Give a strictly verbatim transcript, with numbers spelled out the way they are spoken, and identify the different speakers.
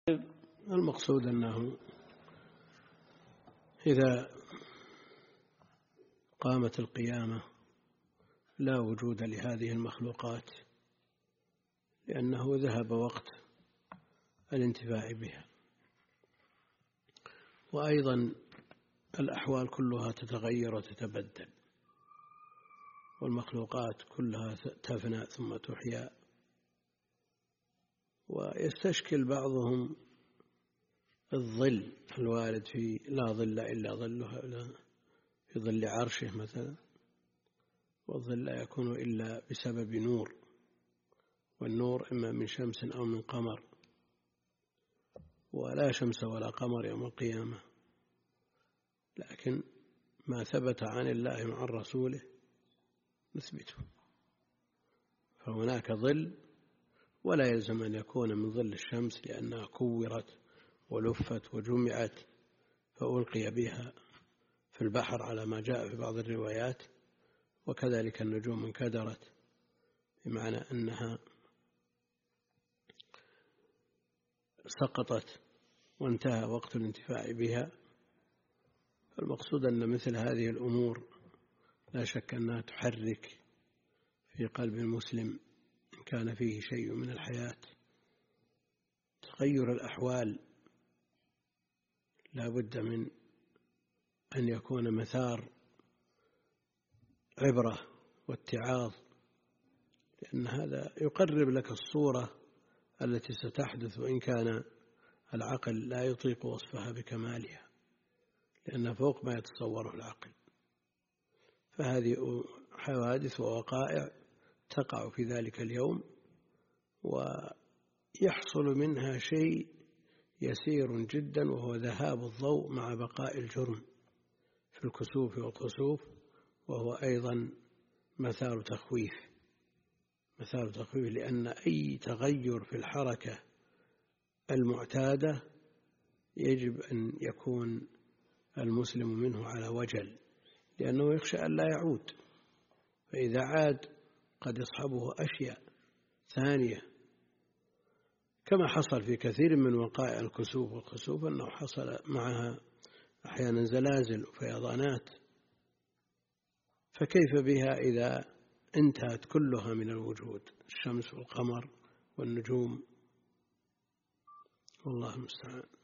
Speaker 1: المقصود أنه إذا قامت القيامة لا وجود لهذه المخلوقات، لأنه ذهب وقت الانتفاع بها. وأيضا الأحوال كلها تتغير وتتبدل، والمخلوقات كلها تفنى ثم تحيا. ويستشكل بعضهم الظل الوارد في لا ظل إلا ظلها في ظل عرشه مثلا، والظل لا يكون إلا بسبب نور، والنور إما من شمس أو من قمر، ولا شمس ولا قمر يوم القيامة. لكن ما ثبت عن الله مع رسوله نثبته، فهناك ظل، ولا يلزم أن يكون من ظل الشمس لأنها كورت ولفت وجمعت فألقي بها في البحر على ما جاء في بعض الروايات. وكذلك النجوم انكدرت، بمعنى أنها سقطت وانتهى وقت الانتفاع بها. فالمقصود أن مثل هذه الأمور لا شك أنها تحرك في قلب المسلم إن كان فيه شيء من الحياة. تغير الأحوال لا بد من أن يكون مثار عبرة واتعاظ، لأن هذا يقرب لك الصورة التي ستحدث، وإن كان العقل لا يطيق وصفها بكمالها، لأنها فوق ما يتصوره العقل. فهذه حوادث ووقائع تقع في ذلك اليوم، ويحصل منها شيء يسير جدا، وهو ذهاب الضوء مع بقاء الجرم في الكسوف والخسوف، وهو أيضا مثار تخويف مثار تخويف لأن أي تغير في الحركة المعتادة يجب أن يكون المسلم منه على وجل، لأنه يخشى أن لا يعود، فإذا عاد قد يصحبه أشياء ثانية، كما حصل في كثير من وقائع الكسوف والخسوف أنه حصل معها أحيانا زلازل وفيضانات. فكيف بها إذا انتهت كلها من الوجود، الشمس والقمر والنجوم؟ والله المستعان.